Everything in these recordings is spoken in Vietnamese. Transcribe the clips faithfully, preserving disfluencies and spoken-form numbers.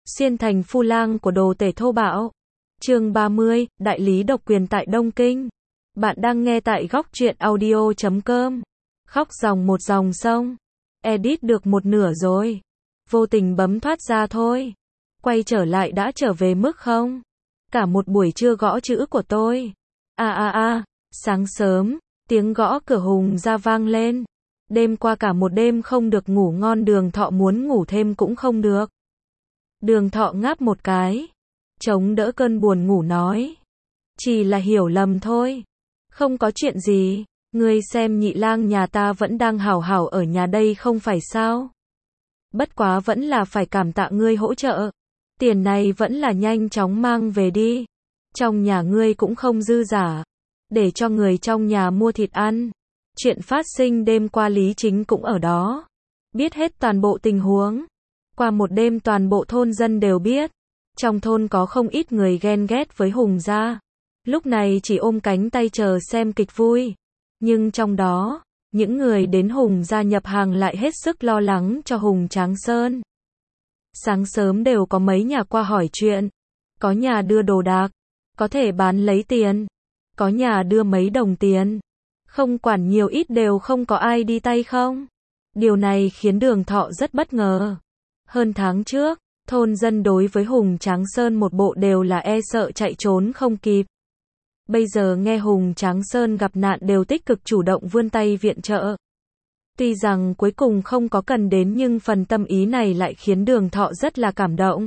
Xuyên thành phu lang của đồ tể thô bạo. Chương ba mươi, đại lý độc quyền tại Đông Kinh. Bạn đang nghe tại góc truyện audio chấm com. Khóc dòng một dòng sông. Edit được một nửa rồi. Vô tình bấm thoát ra thôi. Quay trở lại đã trở về mức không? Cả một buổi trưa gõ chữ của tôi. A a a, sáng sớm, tiếng gõ cửa Hùng ra vang lên. Đêm qua cả một đêm không được ngủ ngon, Đường Thọ muốn ngủ thêm cũng không được. Đường Thọ ngáp một cái, chống đỡ cơn buồn ngủ nói. Chỉ là hiểu lầm thôi. Không có chuyện gì, ngươi xem nhị lang nhà ta vẫn đang hảo hảo ở nhà đây không phải sao? Bất quá vẫn là phải cảm tạ ngươi hỗ trợ. Tiền này vẫn là nhanh chóng mang về đi. Trong nhà ngươi cũng không dư giả. Để cho người trong nhà mua thịt ăn. Chuyện phát sinh đêm qua Lý Chính cũng ở đó. Biết hết toàn bộ tình huống. Qua một đêm toàn bộ thôn dân đều biết. Trong thôn có không ít người ghen ghét với Hùng gia. Lúc này chỉ ôm cánh tay chờ xem kịch vui. Nhưng trong đó, những người đến Hùng gia nhập hàng lại hết sức lo lắng cho Hùng Tráng Sơn. Sáng sớm đều có mấy nhà qua hỏi chuyện. Có nhà đưa đồ đạc, có thể bán lấy tiền. Có nhà đưa mấy đồng tiền. Không quản nhiều ít đều không có ai đi tay không. Điều này khiến Đường Thọ rất bất ngờ. Hơn tháng trước, thôn dân đối với Hùng Tráng Sơn một bộ đều là e sợ chạy trốn không kịp. Bây giờ nghe Hùng Tráng Sơn gặp nạn đều tích cực chủ động vươn tay viện trợ. Tuy rằng cuối cùng không có cần đến nhưng phần tâm ý này lại khiến Đường Thọ rất là cảm động.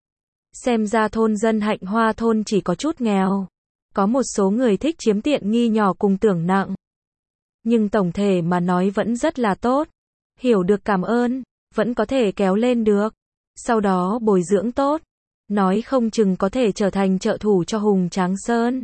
Xem ra thôn dân Hạnh Hoa thôn chỉ có chút nghèo. Có một số người thích chiếm tiện nghi nhỏ cùng tưởng nặng. Nhưng tổng thể mà nói vẫn rất là tốt. Hiểu được cảm ơn, vẫn có thể kéo lên được. Sau đó bồi dưỡng tốt. Nói không chừng có thể trở thành trợ thủ cho Hùng Tráng Sơn.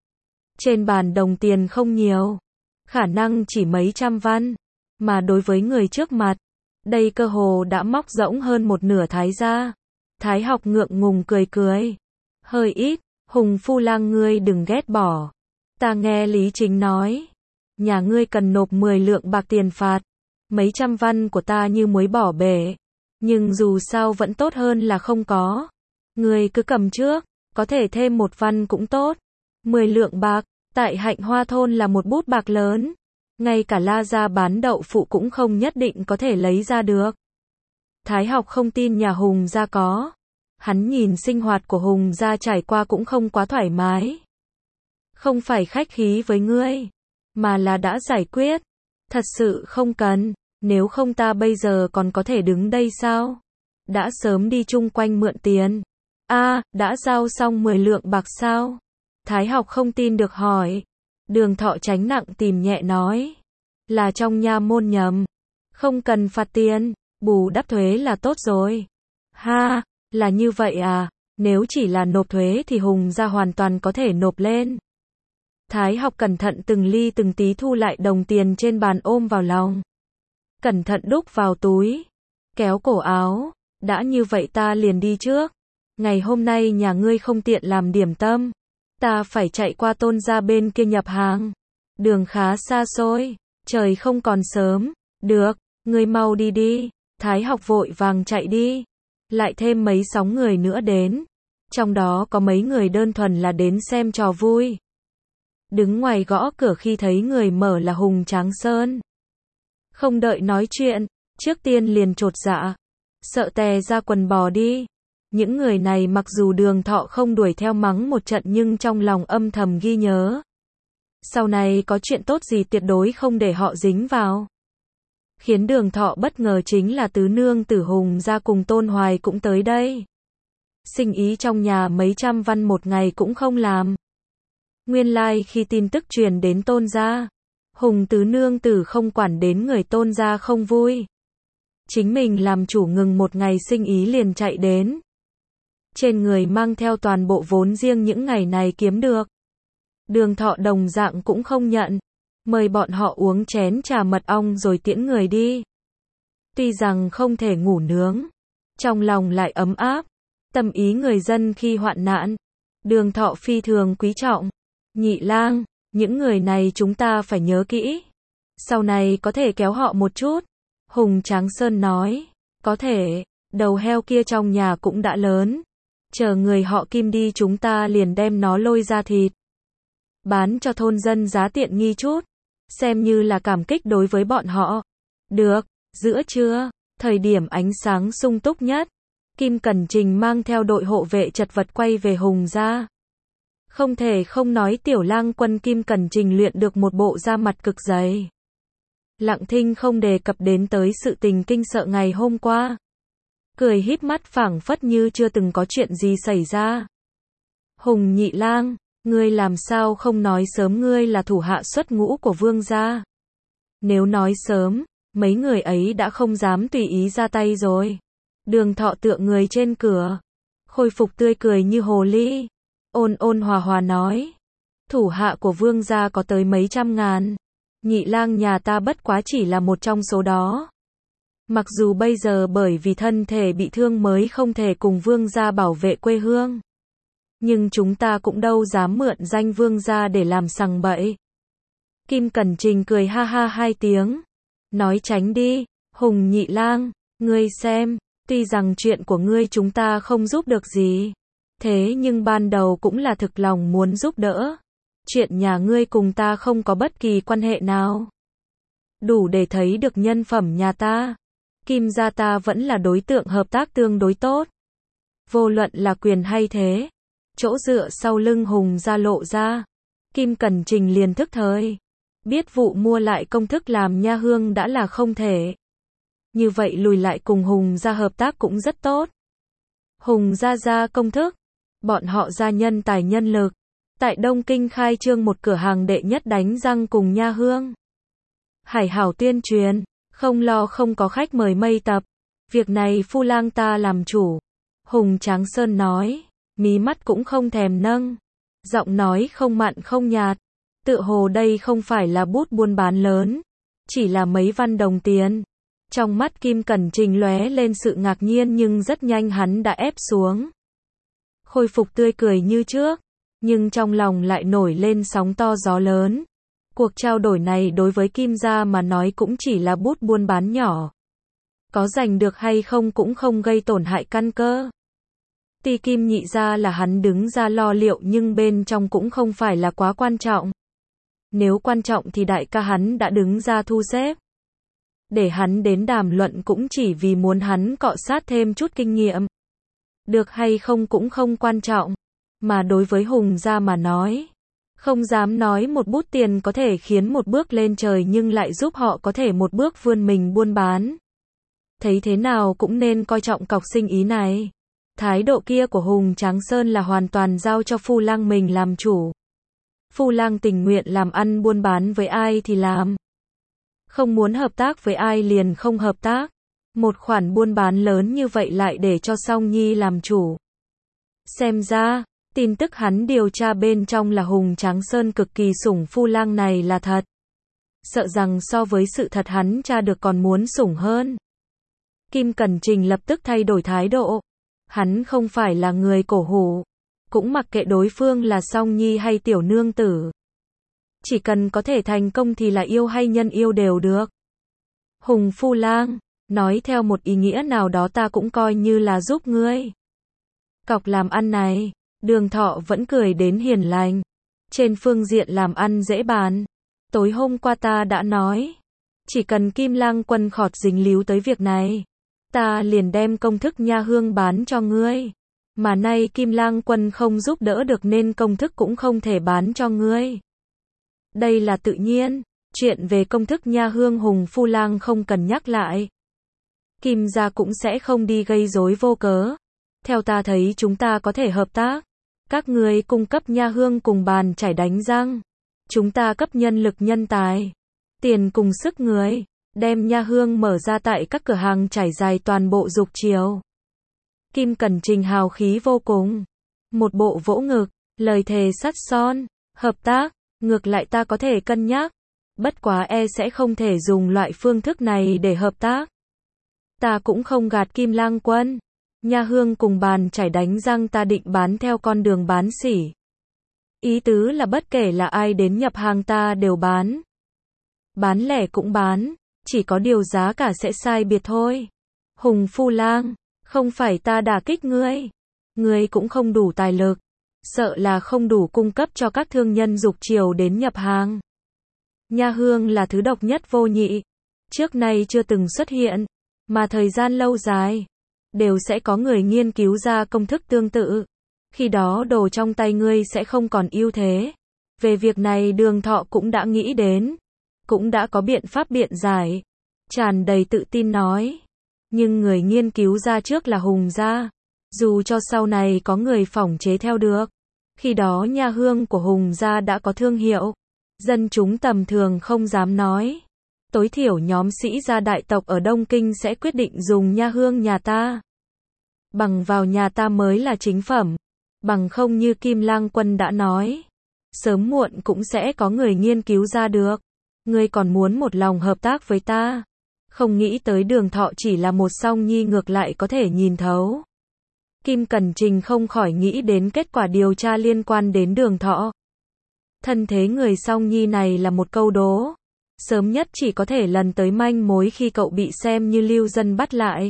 Trên bàn đồng tiền không nhiều. Khả năng chỉ mấy trăm văn. Mà đối với người trước mặt, đây cơ hồ đã móc rỗng hơn một nửa Thái gia. Thái Học ngượng ngùng cười cười. Hơi ít, Hùng phu lang ngươi đừng ghét bỏ. Ta nghe Lý Chính nói. Nhà ngươi cần nộp mười lượng bạc tiền phạt. Mấy trăm văn của ta như muối bỏ bể. Nhưng dù sao vẫn tốt hơn là không có. Ngươi cứ cầm trước, có thể thêm một văn cũng tốt. Mười lượng bạc, tại Hạnh Hoa thôn là một bút bạc lớn. Ngay cả La gia bán đậu phụ cũng không nhất định có thể lấy ra được. Thái Học không tin nhà Hùng gia có. Hắn nhìn sinh hoạt của Hùng gia trải qua cũng không quá thoải mái. Không phải khách khí với ngươi, mà là đã giải quyết. Thật sự không cần, nếu không ta bây giờ còn có thể đứng đây sao? Đã sớm đi chung quanh mượn tiền. A, à, đã giao xong mười lượng bạc sao? Thái Học không tin được hỏi. Đường Thọ tránh nặng tìm nhẹ nói. Là trong nha môn nhầm. Không cần phạt tiền, bù đắp thuế là tốt rồi. Ha, là như vậy à? Nếu chỉ là nộp thuế thì Hùng gia hoàn toàn có thể nộp lên. Thái Học cẩn thận từng ly từng tí thu lại đồng tiền trên bàn ôm vào lòng. Cẩn thận đúc vào túi. Kéo cổ áo. Đã như vậy ta liền đi trước. Ngày hôm nay nhà ngươi không tiện làm điểm tâm. Ta phải chạy qua Tôn gia bên kia nhập hàng. Đường khá xa xôi. Trời không còn sớm. Được, ngươi mau đi đi. Thái Học vội vàng chạy đi. Lại thêm mấy sóng người nữa đến. Trong đó có mấy người đơn thuần là đến xem trò vui. Đứng ngoài gõ cửa khi thấy người mở là Hùng Tráng Sơn. Không đợi nói chuyện, trước tiên liền chột dạ. Sợ tè ra quần bò đi. Những người này mặc dù Đường Thọ không đuổi theo mắng một trận nhưng trong lòng âm thầm ghi nhớ. Sau này có chuyện tốt gì tuyệt đối không để họ dính vào. Khiến Đường Thọ bất ngờ chính là tứ nương tử Hùng gia cùng Tôn Hoài cũng tới đây. Sinh ý trong nhà mấy trăm văn một ngày cũng không làm. Nguyên lai like khi tin tức truyền đến Tôn gia, Hùng tứ nương tử không quản đến người Tôn gia không vui. Chính mình làm chủ ngừng một ngày sinh ý liền chạy đến. Trên người mang theo toàn bộ vốn riêng những ngày này kiếm được. Đường Thọ đồng dạng cũng không nhận. Mời bọn họ uống chén trà mật ong rồi tiễn người đi. Tuy rằng không thể ngủ nướng, trong lòng lại ấm áp. Tâm ý người dân khi hoạn nạn. Đường Thọ phi thường quý trọng. Nhị lang, những người này chúng ta phải nhớ kỹ. Sau này có thể kéo họ một chút. Hùng Tráng Sơn nói. Có thể, Đầu heo kia trong nhà cũng đã lớn. Chờ người họ Kim đi chúng ta liền đem nó lôi ra thịt. Bán cho thôn dân giá tiện nghi chút. Xem như là cảm kích đối với bọn họ. Được, giữa trưa, thời điểm ánh sáng sung túc nhất. Kim Cẩn Trình mang theo đội hộ vệ chật vật quay về Hùng gia. Không thể không nói tiểu lang quân Kim Cẩn Trình luyện được một bộ da mặt cực dày. Lặng thinh không đề cập đến tới sự tình kinh sợ ngày hôm qua. Cười híp mắt phảng phất như chưa từng có chuyện gì xảy ra. Hùng nhị lang, ngươi làm sao không nói sớm ngươi là thủ hạ xuất ngũ của vương gia. Nếu nói sớm, mấy người ấy đã không dám tùy ý ra tay rồi. Đường Thọ tựa người trên cửa. Khôi phục tươi cười như hồ ly. Ôn ôn hòa hòa nói. Thủ hạ của vương gia có tới mấy trăm ngàn. Nhị lang nhà ta bất quá chỉ là một trong số đó. Mặc dù bây giờ bởi vì thân thể bị thương mới không thể cùng vương gia bảo vệ quê hương. Nhưng chúng ta cũng đâu dám mượn danh vương gia để làm sằng bậy. Kim Cẩn Trình cười ha ha hai tiếng. Nói tránh đi, Hùng nhị lang, ngươi xem, tuy rằng chuyện của ngươi chúng ta không giúp được gì. Thế nhưng ban đầu cũng là thực lòng muốn giúp đỡ. Chuyện nhà ngươi cùng ta không có bất kỳ quan hệ nào. Đủ để thấy được nhân phẩm nhà ta. Kim gia ta vẫn là đối tượng hợp tác tương đối tốt. Vô luận là quyền hay thế. Chỗ dựa sau lưng Hùng gia lộ ra. Kim Cẩn Trình liền thức thời. Biết vụ mua lại công thức làm nha hương đã là không thể. Như vậy lùi lại cùng Hùng gia hợp tác cũng rất tốt. Hùng gia ra công thức. Bọn họ gia nhân tài nhân lực. Tại Đông Kinh khai trương một cửa hàng đệ nhất đánh răng cùng nha hương. Hải hảo tuyên truyền. Không lo không có khách mời mây tập. Việc này phu lang ta làm chủ. Hùng Tráng Sơn nói. Mí mắt cũng không thèm nâng. Giọng nói không mặn không nhạt. Tựa hồ đây không phải là bút buôn bán lớn. Chỉ là mấy văn đồng tiền. Trong mắt Kim Cẩn Trình lóe lên sự ngạc nhiên nhưng rất nhanh hắn đã ép xuống. Khôi phục tươi cười như trước. Nhưng trong lòng lại nổi lên sóng to gió lớn. Cuộc trao đổi này đối với Kim gia mà nói cũng chỉ là bút buôn bán nhỏ. Có giành được hay không cũng không gây tổn hại căn cơ. Tuy Kim nhị gia là hắn đứng ra lo liệu nhưng bên trong cũng không phải là quá quan trọng. Nếu quan trọng thì đại ca hắn đã đứng ra thu xếp. Để hắn đến đàm luận cũng chỉ vì muốn hắn cọ sát thêm chút kinh nghiệm. Được hay không cũng không quan trọng. Mà đối với Hùng gia mà nói. Không dám nói một bút tiền có thể khiến một bước lên trời nhưng lại giúp họ có thể một bước vươn mình buôn bán. Thấy thế nào cũng nên coi trọng cọc sinh ý này. Thái độ kia của Hùng Tráng Sơn là hoàn toàn giao cho phu lang mình làm chủ. Phu lang tình nguyện làm ăn buôn bán với ai thì làm. Không muốn hợp tác với ai liền không hợp tác. Một khoản buôn bán lớn như vậy lại để cho Song Nhi làm chủ. Xem ra, tin tức hắn điều tra bên trong là Hùng Tráng Sơn cực kỳ sủng phu lang này là thật. Sợ rằng so với sự thật hắn tra được còn muốn sủng hơn. Kim Cẩn Trình lập tức thay đổi thái độ. Hắn không phải là người cổ hủ. Cũng mặc kệ đối phương là Song Nhi hay tiểu nương tử. Chỉ cần có thể thành công thì là yêu hay nhân yêu đều được. Hùng phu lang, nói theo một ý nghĩa nào đó ta cũng coi như là giúp ngươi. Cọc làm ăn này, Đường Thọ vẫn cười đến hiền lành. Trên phương diện làm ăn dễ bàn. Tối hôm qua ta đã nói. Chỉ cần Kim lang quân khọt dính líu tới việc này. Ta liền đem công thức nha hương bán cho ngươi. Mà nay Kim lang quân không giúp đỡ được nên công thức cũng không thể bán cho ngươi. Đây là tự nhiên. Chuyện về công thức nha hương Hùng phu lang không cần nhắc lại. Kim gia cũng sẽ không đi gây rối vô cớ. Theo ta thấy chúng ta có thể hợp tác. Các ngươi cung cấp nha hương cùng bàn chải đánh răng. Chúng ta cấp nhân lực nhân tài. Tiền cùng sức người. Đem nha hương mở ra tại các cửa hàng trải dài toàn bộ Dục Triều. Kim Cẩn Trình hào khí vô cùng. Một bộ vỗ ngực. Lời thề sắt son. Hợp tác. Ngược lại ta có thể cân nhắc. Bất quá e sẽ không thể dùng loại phương thức này để hợp tác. Ta cũng không gạt Kim lang quân. Nha hương cùng bàn chải đánh răng ta định bán theo con đường bán sỉ. Ý tứ là bất kể là ai đến nhập hàng ta đều bán. Bán lẻ cũng bán, chỉ có điều giá cả sẽ sai biệt thôi. Hùng phu lang, Không phải ta đả kích ngươi. Ngươi cũng không đủ tài lực. Sợ là không đủ cung cấp cho các thương nhân dục chiều đến nhập hàng. Nha hương là thứ độc nhất vô nhị. Trước nay chưa từng xuất hiện. Mà thời gian lâu dài. Đều sẽ có người nghiên cứu ra công thức tương tự. Khi đó đồ trong tay ngươi sẽ không còn ưu thế. Về việc này Đường Thọ cũng đã nghĩ đến. Cũng đã có biện pháp biện giải. Tràn đầy tự tin nói. Nhưng người nghiên cứu ra trước là Hùng gia. Dù cho sau này có người phỏng chế theo được. Khi đó nha hương của Hùng gia đã có thương hiệu. Dân chúng tầm thường không dám nói. Tối thiểu nhóm sĩ gia đại tộc ở Đông Kinh sẽ quyết định dùng nha hương nhà ta. Bằng vào nhà ta mới là chính phẩm. Bằng không như Kim Lang Quân đã nói. Sớm muộn cũng sẽ có người nghiên cứu ra được. Ngươi còn muốn một lòng hợp tác với ta. Không nghĩ tới Đường Thọ chỉ là một song nhi ngược lại có thể nhìn thấu. Kim Cẩn Trình không khỏi nghĩ đến kết quả điều tra liên quan đến Đường Thọ. Thân thế người song nhi này là một câu đố. Sớm nhất chỉ có thể lần tới manh mối khi cậu bị xem như lưu dân bắt lại.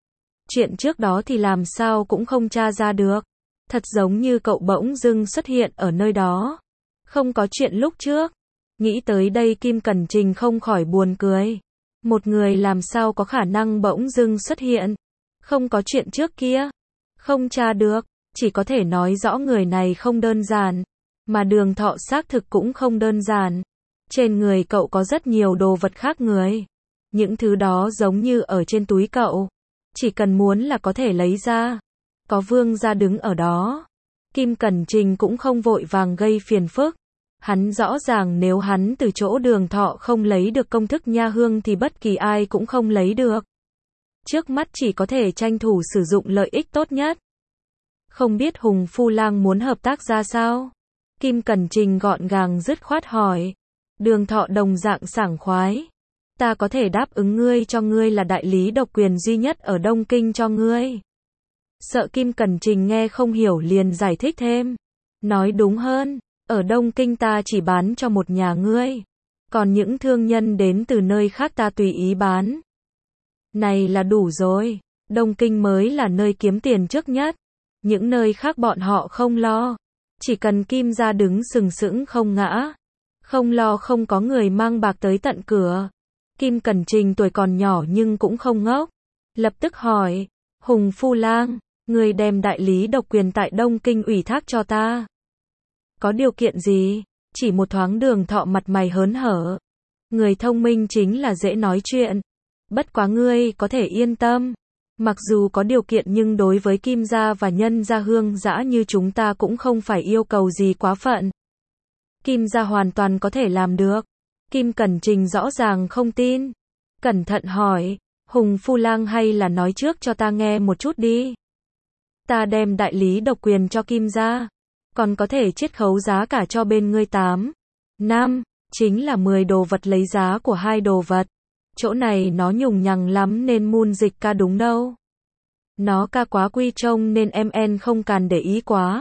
Chuyện trước đó thì làm sao cũng không tra ra được. Thật giống như cậu bỗng dưng xuất hiện ở nơi đó. Không có chuyện lúc trước. Nghĩ tới đây Kim Cẩn Trình không khỏi buồn cười. Một người làm sao có khả năng bỗng dưng xuất hiện. Không có chuyện trước kia. Không tra được. Chỉ có thể nói rõ người này không đơn giản. Mà Đường Thọ xác thực cũng không đơn giản. Trên người cậu có rất nhiều đồ vật khác người. Những thứ đó giống như ở trên túi cậu. Chỉ cần muốn là có thể lấy ra. Có Vương gia đứng ở đó. Kim Cẩn Trình cũng không vội vàng gây phiền phức. Hắn rõ ràng nếu hắn từ chỗ Đường Thọ không lấy được công thức nha hương thì bất kỳ ai cũng không lấy được. Trước mắt chỉ có thể tranh thủ sử dụng lợi ích tốt nhất. Không biết Hùng Phu Lang muốn hợp tác ra sao? Kim Cẩn Trình gọn gàng dứt khoát hỏi. Đường Thọ đồng dạng sảng khoái. Ta có thể đáp ứng ngươi cho ngươi là đại lý độc quyền duy nhất ở Đông Kinh cho ngươi. Sợ Kim Cẩn Trình nghe không hiểu liền giải thích thêm. Nói đúng hơn, ở Đông Kinh ta chỉ bán cho một nhà ngươi. Còn những thương nhân đến từ nơi khác ta tùy ý bán. Này là đủ rồi. Đông Kinh mới là nơi kiếm tiền trước nhất. Những nơi khác bọn họ không lo. Chỉ cần Kim gia đứng sừng sững không ngã. Không lo không có người mang bạc tới tận cửa. Kim Cẩn Trình tuổi còn nhỏ nhưng cũng không ngốc. Lập tức hỏi. Hùng Phu Lang, người đem đại lý độc quyền tại Đông Kinh ủy thác cho ta. Có điều kiện gì? Chỉ một thoáng Đường Thọ mặt mày hớn hở. Người thông minh chính là dễ nói chuyện. Bất quá ngươi có thể yên tâm. Mặc dù có điều kiện nhưng đối với Kim gia và nhân gia Hương dã như chúng ta cũng không phải yêu cầu gì quá phận. Kim gia hoàn toàn có thể làm được. Kim Cẩn Trình rõ ràng không tin. Cẩn thận hỏi. Hùng Phu Lang hay là nói trước cho ta nghe một chút đi. Ta đem đại lý độc quyền cho Kim gia. Còn có thể chiết khấu giá cả cho bên ngươi tám. Năm. Chính là mười đồ vật lấy giá của hai đồ vật. Chỗ này nó nhùng nhằng lắm nên mun dịch ca đúng đâu. Nó ca quá quy trông nên em en không cần để ý quá.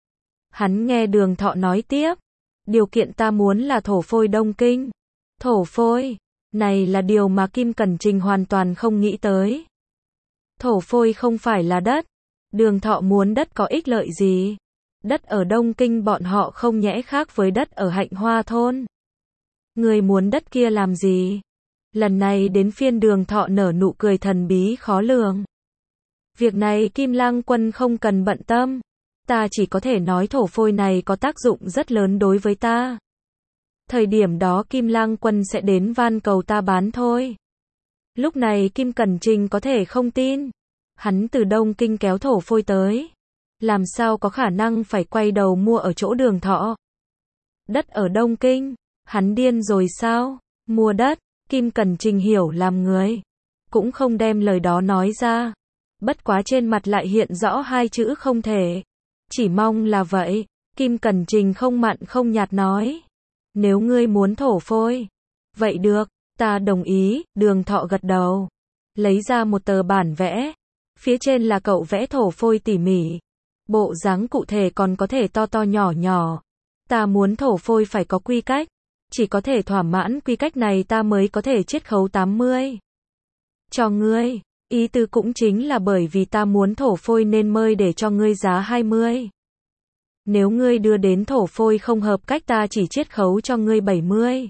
Hắn nghe Đường Thọ nói tiếp. Điều kiện ta muốn là thổ phôi Đông Kinh. Thổ phôi. Này là điều mà Kim Cẩn Trình hoàn toàn không nghĩ tới. Thổ phôi không phải là đất. Đường Thọ muốn đất có ích lợi gì? Đất ở Đông Kinh bọn họ không nhẽ khác với đất ở Hạnh Hoa thôn. Người muốn đất kia làm gì? Lần này đến phiên Đường Thọ nở nụ cười thần bí khó lường. Việc này Kim Lang Quân không cần bận tâm. Ta chỉ có thể nói thổ phôi này có tác dụng rất lớn đối với ta. Thời điểm đó Kim Lang Quân sẽ đến van cầu ta bán thôi. Lúc này Kim Cẩn Trình có thể không tin. Hắn từ Đông Kinh kéo thổ phôi tới. Làm sao có khả năng phải quay đầu mua ở chỗ Đường Thọ? Đất ở Đông Kinh. Hắn điên rồi sao? Mua đất. Kim Cẩn Trình hiểu làm người. Cũng không đem lời đó nói ra. Bất quá trên mặt lại hiện rõ hai chữ không thể. Chỉ mong là vậy. Kim Cẩn Trình không mặn không nhạt nói. Nếu ngươi muốn thổ phôi. Vậy được, ta đồng ý. Đường Thọ gật đầu. Lấy ra một tờ bản vẽ. Phía trên là cậu vẽ thổ phôi tỉ mỉ. Bộ dáng cụ thể còn có thể to to nhỏ nhỏ. Ta muốn thổ phôi phải có quy cách. Chỉ có thể thỏa mãn quy cách này ta mới có thể chiết khấu tám mươi. Cho ngươi. Ý tứ cũng chính là bởi vì ta muốn thổ phôi nên mới để cho ngươi giá hai mươi. Nếu ngươi đưa đến thổ phôi không hợp cách ta chỉ chiết khấu cho ngươi bảy mươi.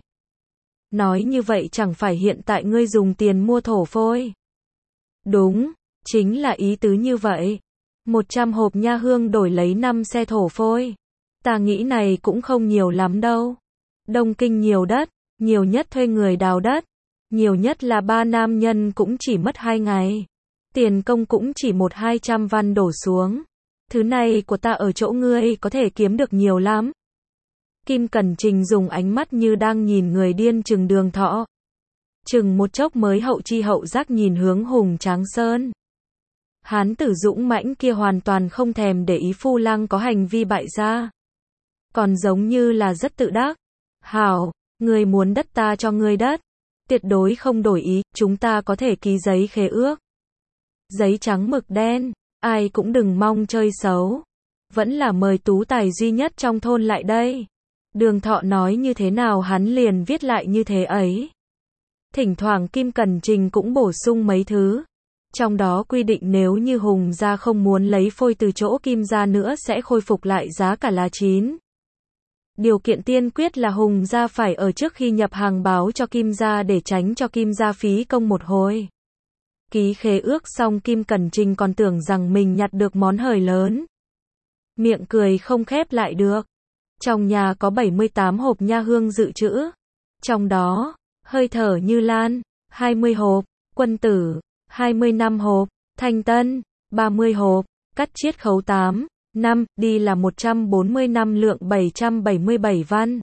Nói như vậy chẳng phải hiện tại ngươi dùng tiền mua thổ phôi. Đúng, chính là ý tứ như vậy. một trăm hộp nha hương đổi lấy năm xe thổ phôi. Ta nghĩ này cũng không nhiều lắm đâu. Đông Kinh nhiều đất, nhiều nhất thuê người đào đất. Nhiều nhất là ba nam nhân cũng chỉ mất hai ngày. Tiền công cũng chỉ một hai trăm văn đổ xuống. Thứ này của ta ở chỗ ngươi có thể kiếm được nhiều lắm. Kim Cẩn Trình dùng ánh mắt như đang nhìn người điên chừng Đường Thọ. Chừng một chốc mới hậu chi hậu giác nhìn hướng Hùng Tráng Sơn. Hán tử dũng mãnh kia hoàn toàn không thèm để ý Phu Lăng có hành vi bại gia. Còn giống như là rất tự đắc. Hảo, ngươi muốn đất ta cho ngươi đất. Tuyệt đối không đổi ý, chúng ta có thể ký giấy khế ước. Giấy trắng mực đen, ai cũng đừng mong chơi xấu. Vẫn là mời tú tài duy nhất trong thôn lại đây. Đường Thọ nói như thế nào hắn liền viết lại như thế ấy. Thỉnh thoảng Kim Cẩn Trình cũng bổ sung mấy thứ. Trong đó quy định nếu như Hùng gia không muốn lấy phôi từ chỗ Kim gia nữa sẽ khôi phục lại giá cả lá chín. Điều kiện tiên quyết là Hùng gia phải ở trước khi nhập hàng báo cho Kim gia để tránh cho Kim gia phí công một hồi. Ký khế ước xong Kim Cẩn Trình còn tưởng rằng mình nhặt được món hời lớn. Miệng cười không khép lại được. Trong nhà có bảy mươi tám hộp nha hương dự trữ. Trong đó, hơi thở như lan, hai mươi hộp, quân tử, hai mươi lăm hộp, thanh tân, ba mươi hộp, cắt chiết khấu tám, năm, đi là một trăm bốn mươi lăm lượng bảy trăm bảy mươi bảy văn.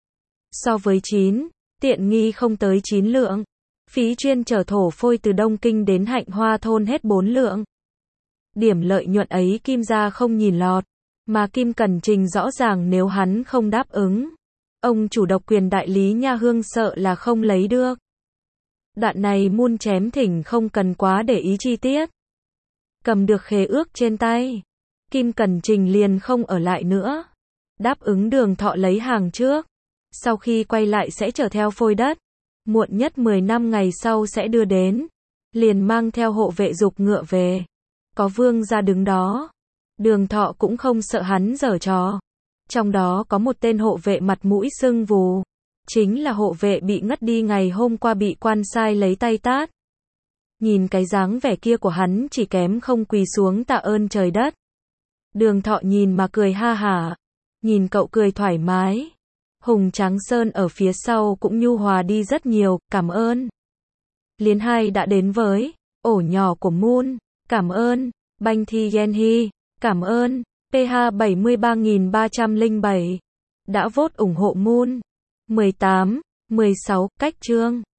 So với chín, tiện nghi không tới chín lượng. Phí chuyên chở thổ phôi từ Đông Kinh đến Hạnh Hoa thôn hết bốn lượng. Điểm lợi nhuận ấy Kim gia không nhìn lọt. Mà Kim Cẩn Trình rõ ràng nếu hắn không đáp ứng. Ông chủ độc quyền đại lý nha hương sợ là không lấy được. Đoạn này muôn chém thỉnh không cần quá để ý chi tiết. Cầm được khế ước trên tay. Kim Cẩn Trình liền không ở lại nữa. Đáp ứng Đường Thọ lấy hàng trước. Sau khi quay lại sẽ chở theo phôi đất. Muộn nhất mười năm ngày sau sẽ đưa đến. Liền mang theo hộ vệ giục ngựa về. Có vương gia đứng đó. Đường Thọ cũng không sợ hắn giở trò. Trong đó có một tên hộ vệ mặt mũi sưng vù. Chính là hộ vệ bị ngất đi ngày hôm qua bị quan sai lấy tay tát. Nhìn cái dáng vẻ kia của hắn chỉ kém không quỳ xuống tạ ơn trời đất. Đường Thọ nhìn mà cười ha hả. Nhìn cậu cười thoải mái. Hùng Tráng Sơn ở phía sau cũng nhu hòa đi rất nhiều, cảm ơn. Liên hai đã đến với ổ nhỏ của Moon. Cảm ơn. Banh Thi Yen Hy. Cảm ơn. pê hát bảy mươi ba nghìn ba trăm lẻ bảy. Đã vote ủng hộ Moon. mười tám, mười sáu, cách chương.